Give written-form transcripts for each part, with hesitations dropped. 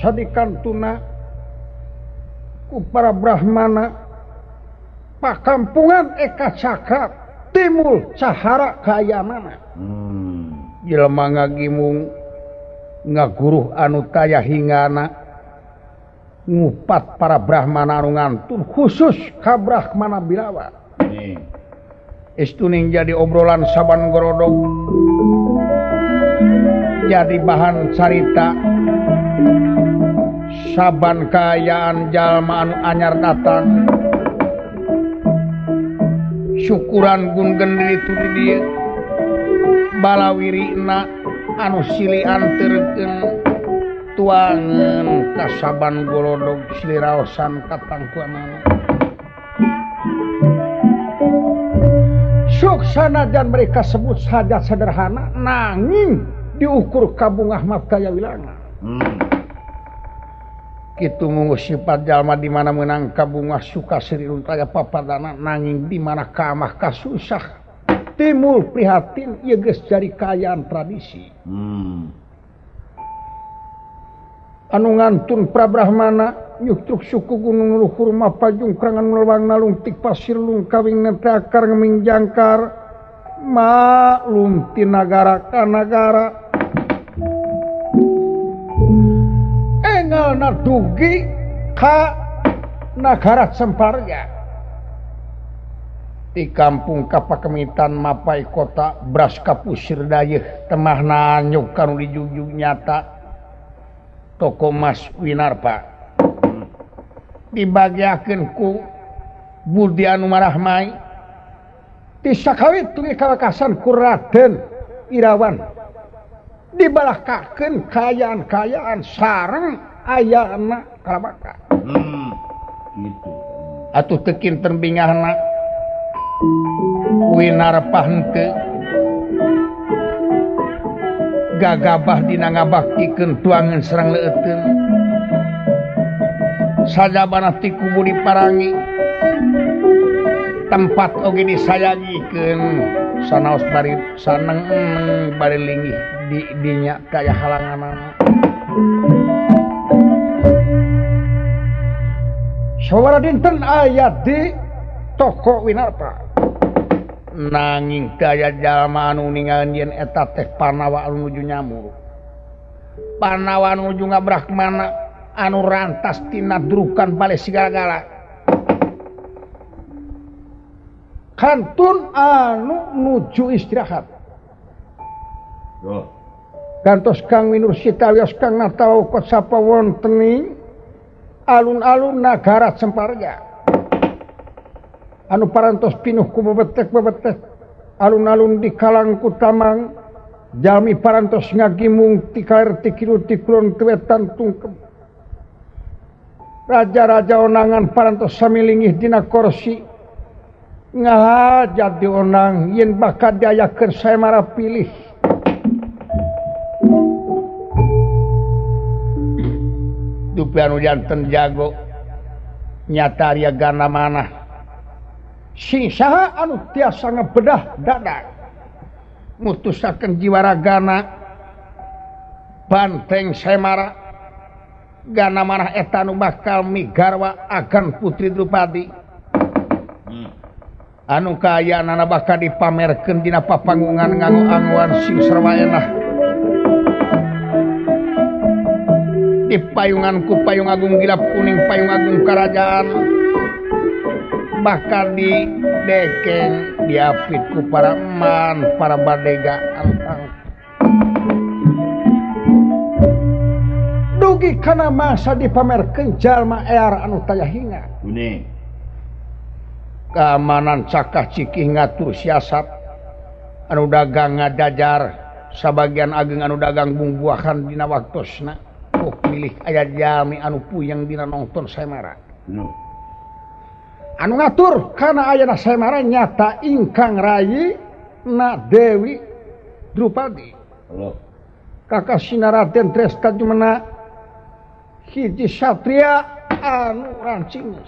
sadikantuna ku para Brahmana pakampungan Eka Cakra Timul Cahara kaayana jelema ngagimung ngaguruh anu taya hingana ngupat para Brahmana anu ngantun khusus ka Brahmana Birawa istuning jadi obrolan saban gorodok jadi bahan carita saban kaayaan jalma anu anyar datang syukuran gun gendri itu dia balawirina anu silian terkeun tuangan kasaban gorodog siliraosan katangkuanana suksana dan mereka sebut saja sederhana nanging diukur kabungah mata ya wilana kitu munggu sifat jalma di mana menang kabungah suka seri untaya papadana nanging di mana kamah kasusah timul prihatin ieu geus jadi kaayaan tradisi anu ngantun pra Brahmana nyuktruk suku gunung luhur mapajung krangan melwang nalung tik pasir lung kawing netakar ngeming jangkar maklum ti nagara ka nagara engalna dugi ka nagara Semparga di kampung kapakemitan mapai kota beras kapusir dayeuh temahna anyuk kanu dijugjug nyata toko Mas Winarpa dibagiakeun ku Budi anu marahmai ti sakawit tungi kalakasan ku Raden Irawan dibalakakeun kaayaan-kaayaan sareng ayana kalabaka gitu atuh teu kinten bingahna Winarpa henteu gagabah dina ngabaktikeun tuangan serang leuteun sajabana ti kubu diparangi tempat oge disayangikeun sanaos bari saneng bari linggih di dinya kaya halanganana sawara dinten aya di toko Winarpa nanging daya jalma anu ningalan yen eta teh Panawa anu nuju nyamur Panawa anu nuju ngabrakmana anu rantas tina drukan bale sigala-gala kantun anu nuju istirahat gantos Kang Winursita wios Kang Natao kot sapa wontening alun-alun nagara Semparga anu parantos pinuh ku bebetek alun-alun di kalangku tamang jalmi parantos ngagimung ti kaler ti kilu ti kulon ti wetan tungkem raja-raja onangan parantos sami linggih dina kursi ngahajat di onang yen bakal diayakeun saemara pilih dupi anu janten jago nyata ria gana manah sing saha anu tiasa ngebedah dada mutusakeun jiwa ragana banteng Semara gana manah eta anu bakal migarwa agan putri Drupadi anu kaayana bakal dipamerkeun dina papanggungan nganggo angguan sing sarwa enah di payungan ku payung agung gilap kuning payung agung kerajaan bakal di dekeng diapit ku para eman para badega antang dugi kana masa dipamerkeun jalma ear anu taya hinga keamanan cakah cikih ngatur siasat anu dagang ngadajar sabagian ageng anu dagang bumbuahan dina waktosna milih aya jalmi anu puyeng dina nongton Semara anu ngatur kana ayana Semara nyata ingkang rayi na Dewi Drupadi kakasina Raden Trestajumena hiji satria anu rancingeus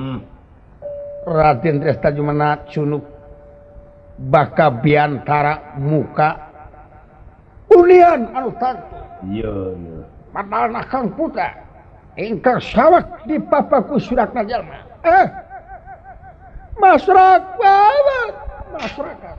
Raden Trestajumena cunuk baka biantara muka unian anu tangtu padahal Kang Putra ingkang sawak di papaku suratna jalma. Masyarakat.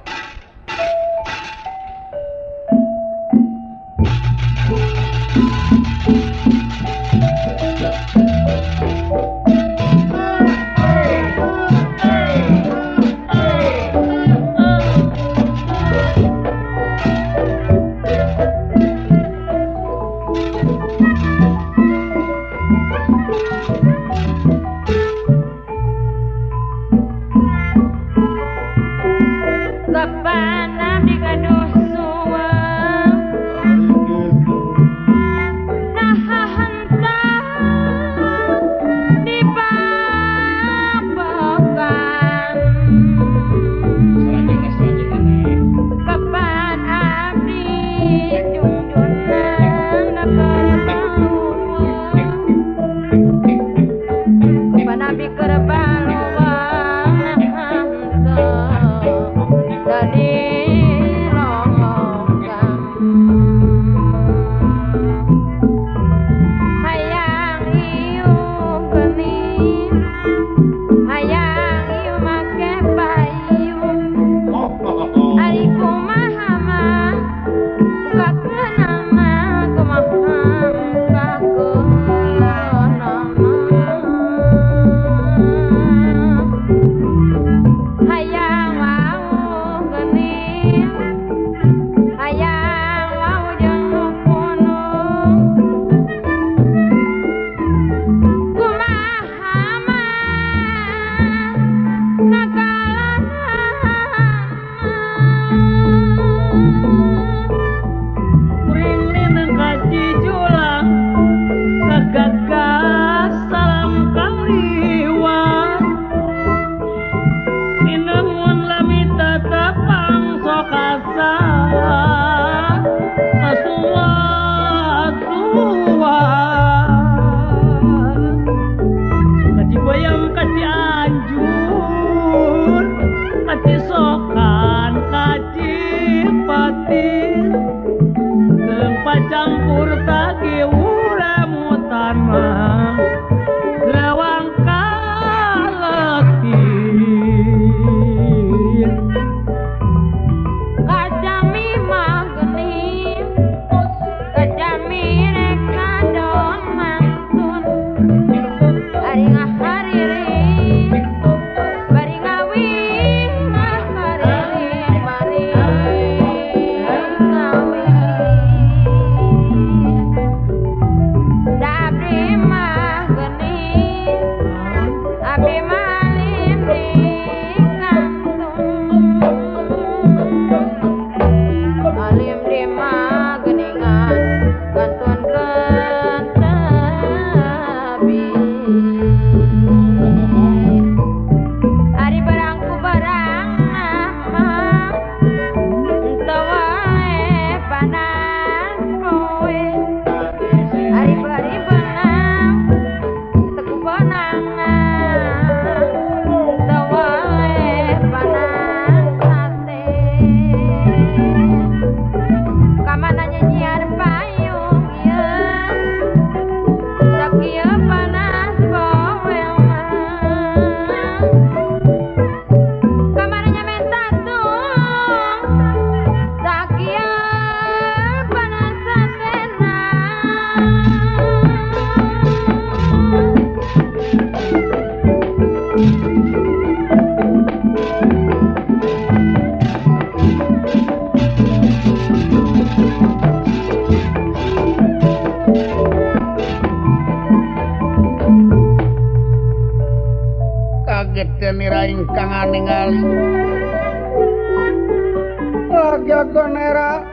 Jagonera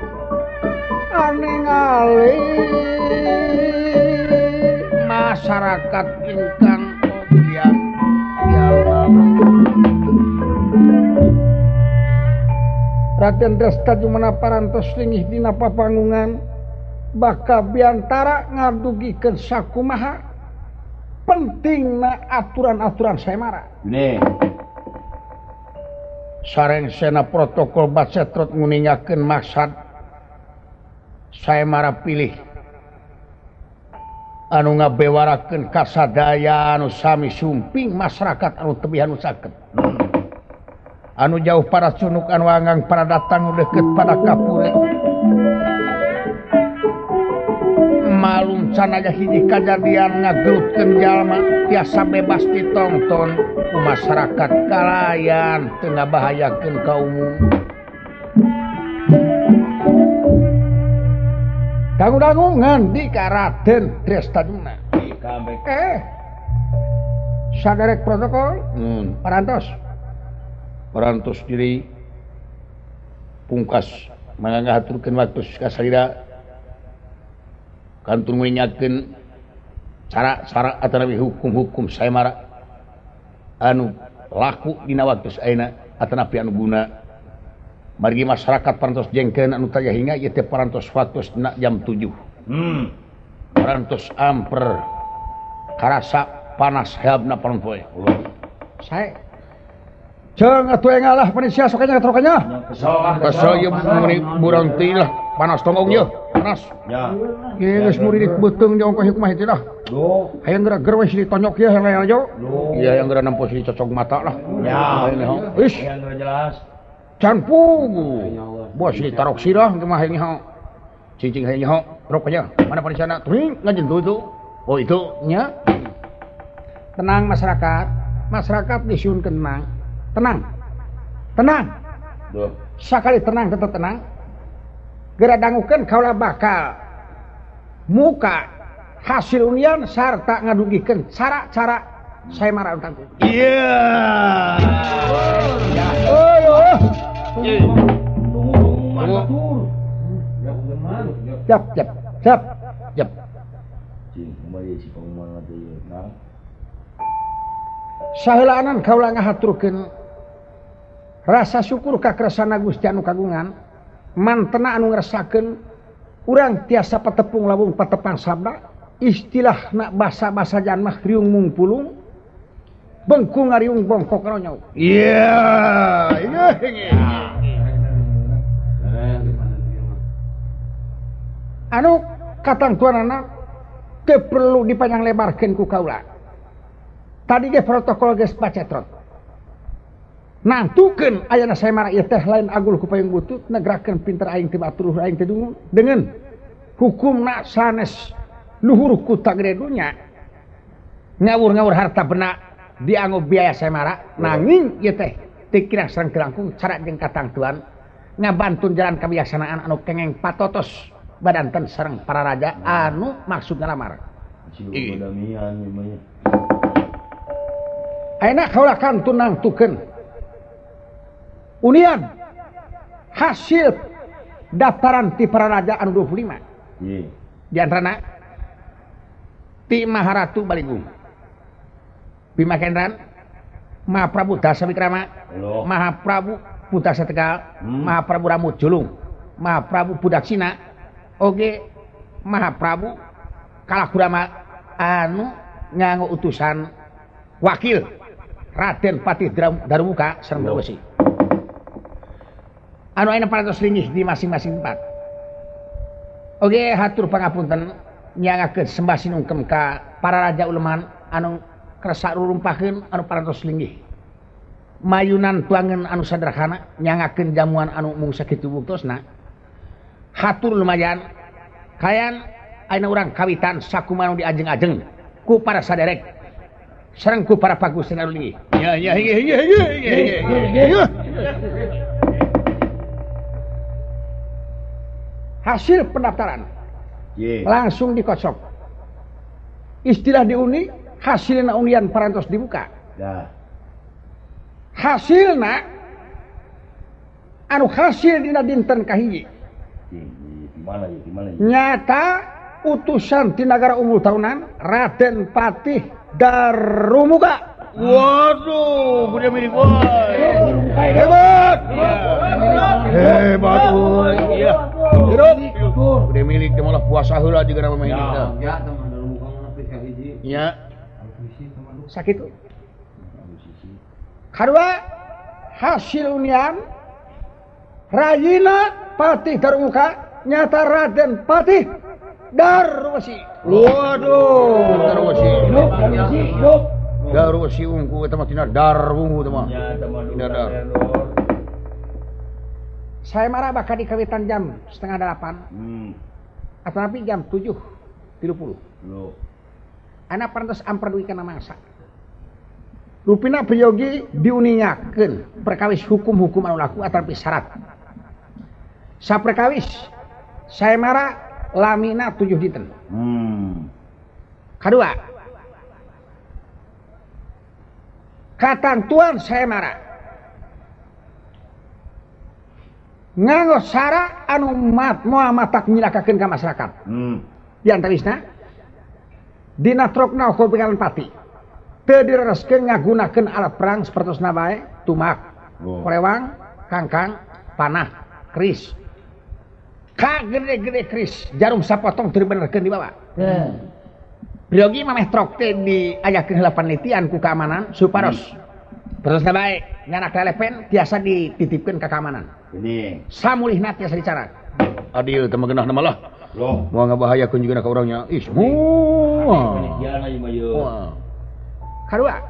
ningali masyarakat ingkang obyek Raden Dresta jumana parantos linggih dina papangungan bakal biantara ngadugikeun sakumaha pentingna aturan-aturan saemara. Sareng sena protokol Bacetrot nguningakeun maksad saemara pilih anu ngabewarakeun kasadaya anu sami sumping masyarakat anu tebih anu saged anu jauh para cunuk anu anggang para datang deket pada kapure malum can aja hiji kajadian ngagelutkeun jalma tiasa bebas ditonton ku masyarakat kalayan teu ngabahayakeun ka umum. Dangu-dangungan di ka Raden Drestaduna. Saderek protokol. Parantos diri pungkas mangahaturkeun waktu ka salira kantun ngingatkeun cara-cara atanapi hukum-hukum saemara anu laku dina waktu ayeuna atanapi anu guna. Margi masyarakat parantos jengkeun anu taya hinga ieu teh parantos waktu dina jam 7. Parantos amper karasa panas heabna paranpoe. Sae. Jeung atuh ngalah panisia sok nya katrokanya. Kesok ieu burang teh lah panas tonggong ieu. Panas. Ya. Ieu geus murid beuteung di ongkoh hikmah itu lah. Hayang geura-geura we si ditonyok ieu helena jo. Iya yang geura nampo si cocok mata lah. Ya. Wis. Yang geura jelas. Can pugu. Bos si tarok sirah teh mah hayang cicing hayang rok aja. Mana panisana? Tuing ngajen itu. Oh itu nya. Tenang masyarakat. Masyarakat disiun tenang. Tenang. Sakali tenang tetap tenang. Geura dangukeun kaula bakal muka hasil unian sarta ngadugikeun cara-cara saemara tangtu. Iya. Siap. Saheulaanan kaula ngahaturkeun rasa syukur ka kersana Gusti anu kagungan mantena anu ngerasakeun urang tiasa patepung lawung patepang sabda istilahna basa-basa jan mah riung mungpulung bengku ngariung bongkok ronyong. Iya. Anu katangtuanana teu perlu dipanjang lebarkeun ku kaula. Tadi ge protokol geus pacetrot. Nantukeun ayana saemara ieu teh lain agul ku payung butut negrakeun pinter aing teu batur aing teu dungu dengan hukumna sanes luhur ku tagede dunya ngawur-ngawur harta benak dianggo biaya saemara nanging ieu teh teu kirang sareng kelangkung cara jeung katangtuan ngabantun jalan kabijaksanaan anu kengeng patotos badanten sareng para raja anu maksud ngalamar. Ayeuna kaula kantun nangtukeun unian hasil daftaran ti para raja anu 25. Di antarana ti Maharatu Baligung, Pimakendran, Mahaprabu Dasawikrama, Mahaprabu Putasa Tegal, Mahaprabu Ramut Julung, Mahaprabu Pudaksina, oge Mahaprabu Kalakurama anu nganggo utusan wakil Raden Patih Darumuka sareng Bawesi. Anu ayeuna parantos linggih di masing-masing tempat. Oge hatur pangapunten nyangakeun sembah sinungkem ka para raja uleman anu kersa rurumpakeun anu parantos linggih. Mayunan tuangan anu sederhana nyangakeun jamuan anu mung sakitu buktosna. Hatur lumayan kayan ayeuna urang kawitan sakumaha anu diajeng-ajeng ku para saderek sareng ku para pagusten anu linggih. Ya. Hasil pendaftaran langsung dikosok. Istilah diuni hasilna unian parantos dibuka. Hasilna anu hasil dina dinten kahiji. Nyata utusan ti nagara Unggul Tahunan Raden Patih Darumuka. Waduh, udah mirip boy. Hebat. Iya. Udah milik teh malah puasa heula juga nama milik teh. Ya, teman Darumuka mah nepi ka hiji. Nya. Sakitu. Kadua hasil unian Rayina Patih Darumuka nyata Raden Patih Darwasi. Waduh, Darwasi. Hidup. Darwasi ungu eta mah tina darwungu teh mah. Dar. Saya marah bakal dikawitan jam 7:30. Atau napi jam 7:30. Loh. Anak parantos amperduikeun mangsa. Rupina priyogi diuningakeun perkawis hukum-hukum anu laku atapi syarat. Saperkawis saya marah lamina 7 dinten. Kedua, katantuan saya marah nganggo sara anu moal matak nyilakakeun ka masyarakat. Di antawisna dina trokna ukur pikalan pati teu direreskeun ngagunakeun alat perang sapertosna bae tumak, korewang, kangkang, panah, keris. Ka gede-gede keris jarum sapotong teu dibenerkeun di bawah. Priyogi mameh trok teh diajakeun heula panelitian ku keamanan supados sapertosna bae nyana kelepen tiasa dititipkeun ka keamanan. Ini Samulihna tiasa dicara. Adil teu mah geunahna malah. loh. Moal ngabahayakeun juga ka urangnya. Is. Penelitian aja mah yeuh. Kadua.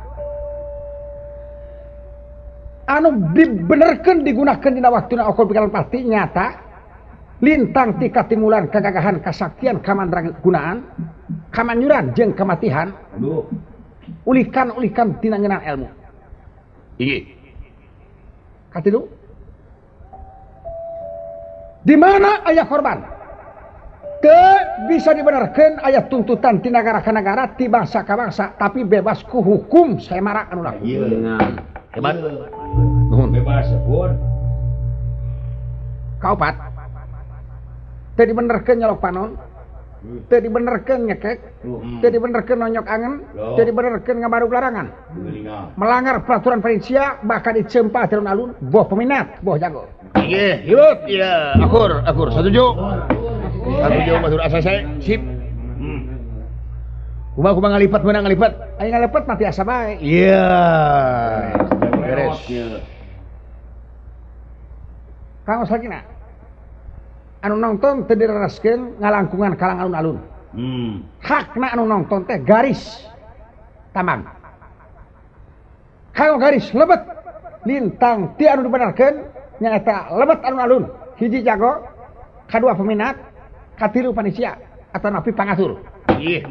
Anu dibenerkeun digunakeun dina waktuna okol pikalan pasti nyata lintang ti katimulan kagagahan kasaktian kamandragunaan kamanyuran jeung kamatihan. Aduh. Ulikan-ulikan tina ngeunaan ilmu. Inggih. Katilu. Di mana aya korban? Bisa dibenarkan ayat tuntutan ti negara ke negara, ti bangsa ke bangsa, tapi bebas ku hukum saya marah anu laku. Iya dengan Hebat. nuhun bebas pun. Kaopat. Teu dibenerkeun nyolok panon, teu dibenerkeun nyekek, teu dibenerkeun nonyok angen, teu dibenerkeun ngabarug larangan. Melanggar peraturan perinsia bakal dicempah ti alun-alun, boh peminat, boh jago. Iya, hidup, iya, akur, setuju. Setuju matur asa saya, sip. Kumaha ngalipat meunang ngalipat. Aya ngalipat mah tiasa bae. Iya. Beres. Kang Osagina. Anu nonton teu direreskeun ngalangkungan kalang alun-alun. Hakna anu nonton teh garis tambang. Kang garis lebet lintang ti anu dibenarkeun nyaeta lebet alun-alun. Hiji jago, kadua peminat, katilu panitia atau napi pangatur. Iya.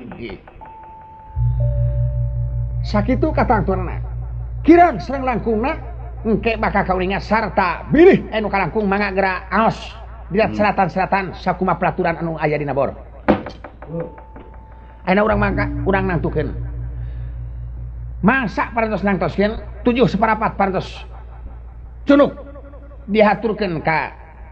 Sakitu katangturna. Kirang serang langkungna engke bakal kaulingat sarta bilih anu kalangkung mangga gera aos dilihat selatan-selatan sakumaha peraturan anu aya dina bor. Ayeuna urang mangka urang nangtukeun. Masa parantos nangtoskeun 7/4 parantos cunuk dihaturkeun ka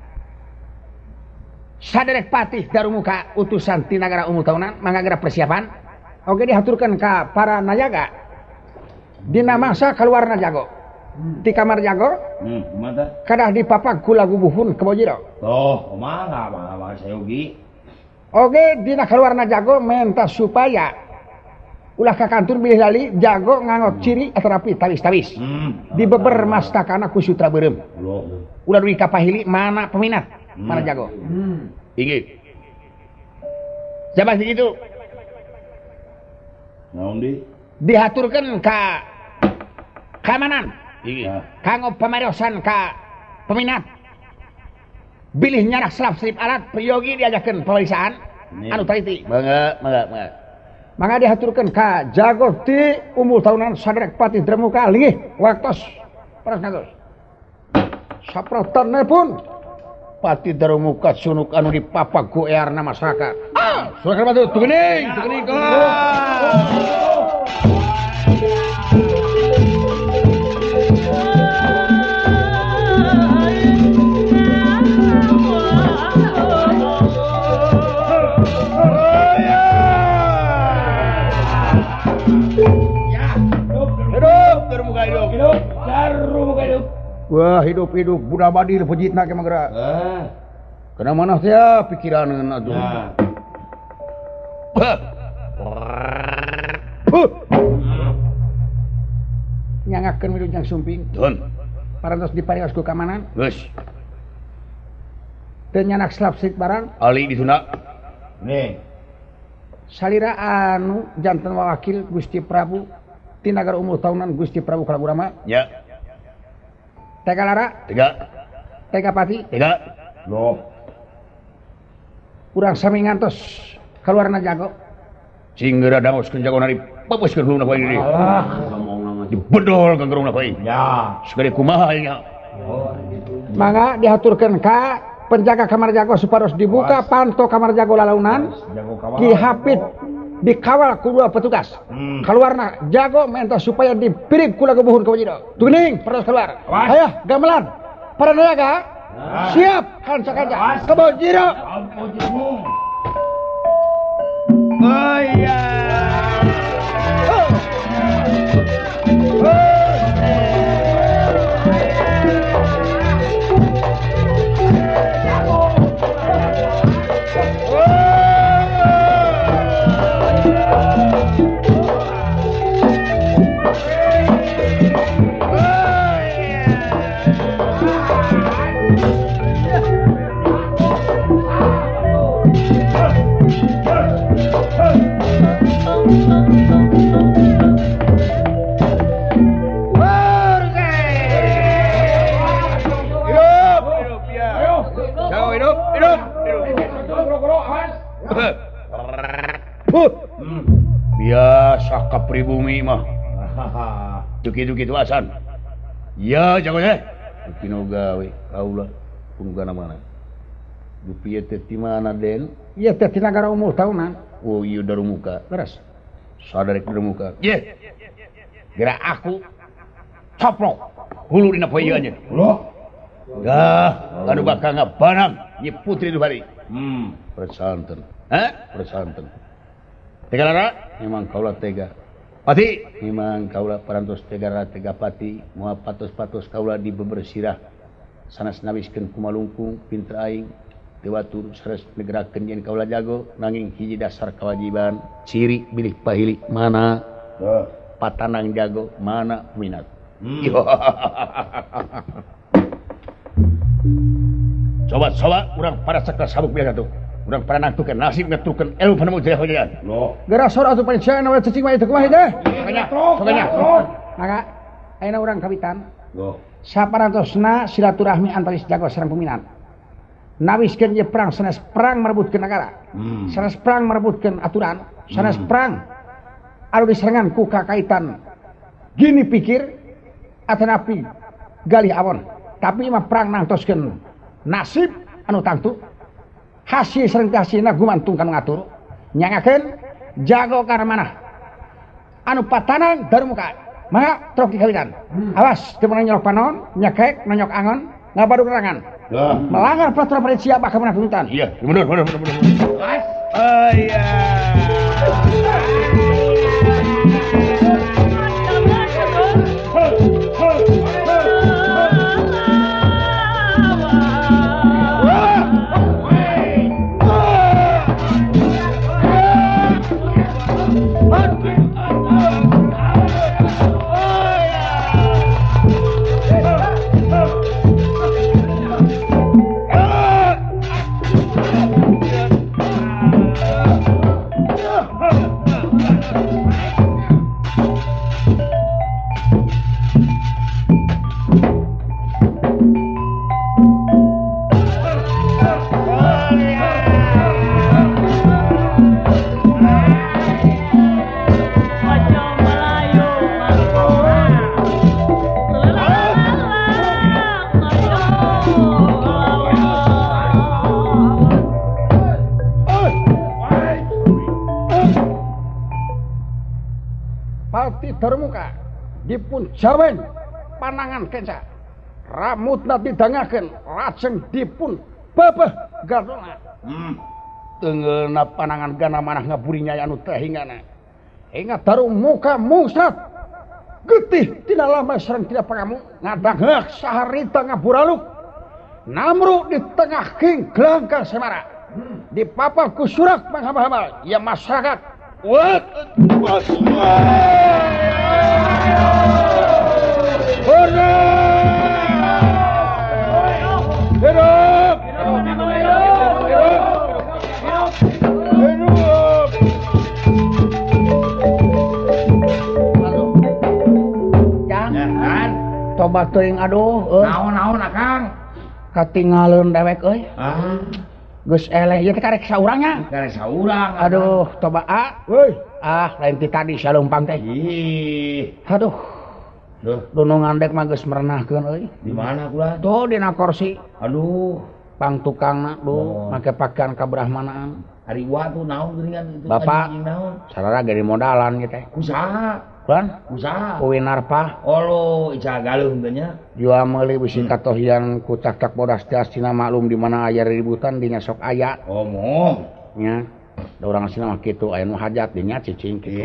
saderek patih darumuka utusan ti nagara umum tahunan mangga gera persiapan oge dihaturkeun ka para nayaga dina masa kaluarna jago ti kamar jago kadah dipapag ku lagu buhun kebojiro Kumaha saya ugi oge dina kaluarna jago menta supaya ulah ka kantor bilih lali jago ngangot ciri atau rapi tawis-tawis dibeber mastakana ku sutra beureum ulah duwi kapahili mana peminat mana jago inggih jabat gitu naon di dihaturkeun ka keamanan kanggo pameriosan ka peminat bilih nyarak selap-selip alat priyogi diajakeun pemeriksaan anu taliti mangga dihaturkeun ka jago ti umur tahunan saderek patih dremuka linggih waktos paras ngatos saprotanna pun pati dremuka sunuk anu dipapag ku earna masyarakat surakna batu tugening hidup. Wah, hidup budak badir pejitna ke magra. Kena mana teh pikiran atuh. Nyangakeun wilujeng sumping. Dun. Parantos diparingas ku keamanan. Geus. Teu nyanak slapsit barang. Ali ditunda. Nih. Salira anu janten wakil Gusti Prabu ti nagara umur tahunan Gusti Prabu Kalagurama. Ya. Tega lara, tega pati, Loh. urang sami ngantos keluarna jago. Singgera dangoskeun jagona dipapeskeun huluna poe ieu. Dibedol ka gerungna poe. Ya. Sekali kumaha nya. Mangga diaturkeun ka penjaga kamar jago supados dibuka panto kamar jago lalaunan. Ki Hapit dikawal ku dua petugas. Keluarna jago mentos supaya dipirip kula kebuhun ka wajida. Tuning paros keluar. Hayah gamelan. Para nayaga siap kanca-kanca. Ka wajida. Oh iya. Biasa ka pribumi mah. Duki-duki tuasan. Ya jago ya. Kino gawe kaula punggana mana. Dupi teh ti mana Den? Ieu teh ti nagara umur tahunan. Oh ieu darumuka. Beres. Sadarek darumuka. Ye. Gerak aku coplok hulu dina poe ieu nya. Loh. Dah, anu bakal ngabanang ieu putri nu bari. Persanten. Persanten. Tega lara, memang kaulah tega. Pati, memang kaulah parantos tega lara tega pati. Moal patos-patos kaulah di bebersirah. Sanes nawiskeun kumalungkung pinter aing. Dewatur sanes negerakeun yen kaulah jago. Nanging hiji dasar kewajiban. Ciri bilih pahili mana patanang jago, mana minat. Sobat-sobat, urang pada sakal sabuk biasa tuh. Urang pada nantukeun nasib ngetukeun elu panemu jaya hojayan. Loh. Gara sora atuh pancen we cicing mah itu kumaha teh? Soganya. Maka ayeuna urang kawitan. Loh. Saparantosna silaturahmi antaris jago sareng peminat. Nawiskeun ieu perang sanes perang merebutkeun nagara. Sanes perang merebutkeun aturan, sanes perang anu diserangan ku kakaitan. Gini pikir atanapi galih awon. Tapi mah perang nangtoskeun nasib anu tangtu. Hasil sering kasihna gumantung kan ngatur nyangakeun jago kana manah anu patanang darumuka maka trok dikawitan awas teu meunang nyolok panon nyekek nonyok angon ngabadug nerangan melanggar peraturan panitia bakal menang tuntutan iya bener oh iya Darumuka dipun jawen panangan kenca ramutna didangakeun lajeng dipun bebeh gadona teungeulna panangan gana manah ngaburinya anu teh hingana hingga Darumuka musat getih tina lama sareng tidak pangamu ngadangheuk saharita ngaburaluk namru di tengah king gelangkang semara dipapah ku surak panghambal-hambal ya masyarakat wat hidup tobat teuing aduh naon Akang katinggalin dewek euy geus eleh ieu teh karek saurangnya aduh toba lain ti tadi salumpang teh aduh nu ngandek mah geus merenahkeun euy di mana kula tuh dina kursi aduh pang tukangna make pakaian kabrahmanaan ari wa tuh naon geuningan itu Bapak sarara gari modalan ge teh usaha kan usaha Winarpa lo ica galeuh teh nya jual meuli bisi katohian ku cak bodas tiastina maklum di mana aya ributan dinya sok aya moh nya da urang asina mah kitu aya nu hajat dinya cicing kitu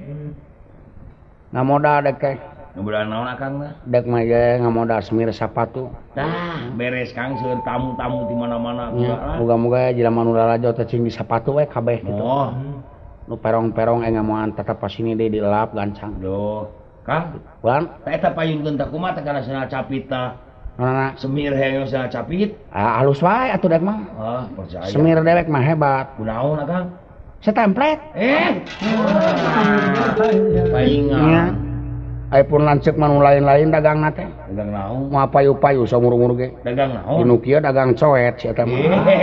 ngamoda dek teh ngamoda naon Akang mah dek mah ge ngamoda semir sapatu beres Kang seueur tamu-tamu di mana-mana moga-moga jelema nu lalajo teh cing di sapatu we kabeh kitu nu perong-perong ngamoan tetep pas ini deui dilap gancang Kang Wan eta payungkeun teh kumaha teh kana sana capit tah nana semir hayang sana capit halus wae atuh dek mah percaya semir dewek mah hebat kunaon Akang setemplet palingan aya pun lanceuk mah nu lain-lain dagangna teh dagang naon moal payu-payu saumur-umur ge dagang naon dinu kieu dagang coet si eta mah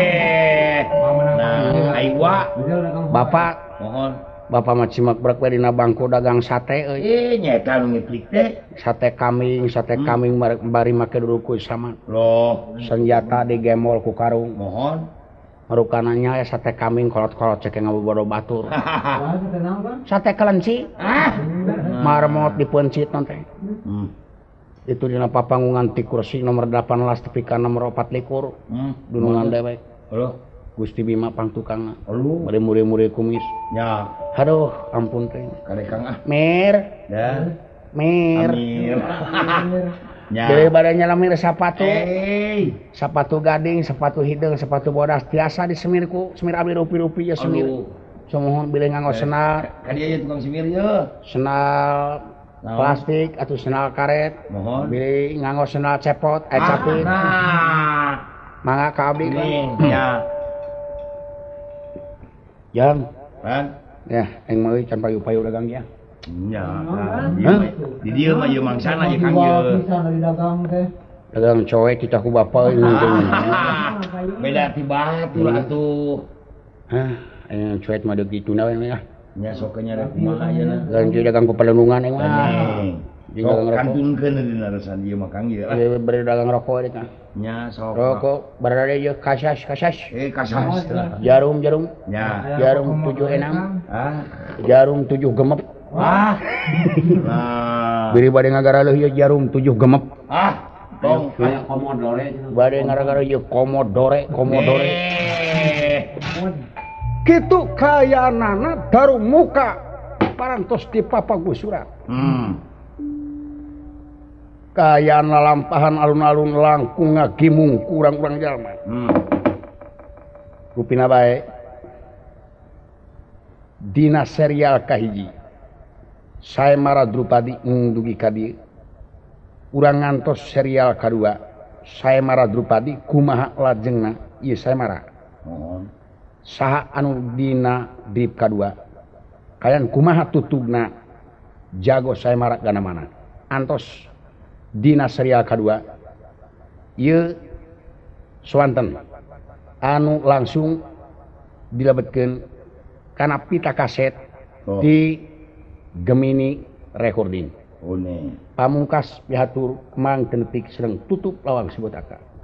nah aiwa bapak mohon bapak mah cimak brek we dina bangku dagang sate euy nyeta nu ngiplik teh sate kambing bari make duduh sama loh senjata digemol ku karung mohon marukananya ya sate kambing kolot-kolot cek ngabobodo batur sate kelenci marmot dipencit nanti itu dina papangungan ti kursi nomor 18 tepi ka nomor 24 dunungan dewek Gusti Bima pangtukangna bari muri-muri kumis nya aduh ampun teh kade Kang mir jadi badannya lamir sepatu gading sepatu hidung sepatu bodas tiasa di semirku semir abdi rupi-rupi ya semir semohon bilih nganggo senal kadieu aya tukang semir ye senal plastik atau senal karet mohon bilih nganggo senal cepot capit mangga ka abdi nya jang kan ya eng meuli can payu-payu dagang ya nya di dieu mah ieu mangsana ye Kang ye dagang coek kita ku bapa ini beda ti batur atuh aya coek mah deuk dituna we ya nya sok nya rek kumaha ayeuna dagang dagang pelunungan eng mah kantunkeun dina resan ieu mah Kang ye beri dagang rokok deuk nya sok rokok berada ieu kasas kasas jarum nya jarum 76 jarum 7 gemep beri bade ngagaraleuh ieu jarum 7 gemep tong aya komodore bade ngara-gara ieu komodore kitu kayanana daru muka parantos di papagusuran kayaan lalampahan alun-alun langkung ngagimung kurang-kurang jalma rupina bae dina serial kahiji sae mara Drupadi dugi ka dieu urang ngantos serial kadua sae mara Drupadi kumaha lajengna ieu sae mara saha anu dina drip kadua kalian kumaha tutugna jago sae mara gana mana antos dina serial kadua ieu swanten anu langsung dilebetkeun kana pita kaset di Gemini Recording pamungkas pihatur mang tenetik sedang tutup lawang sebut aka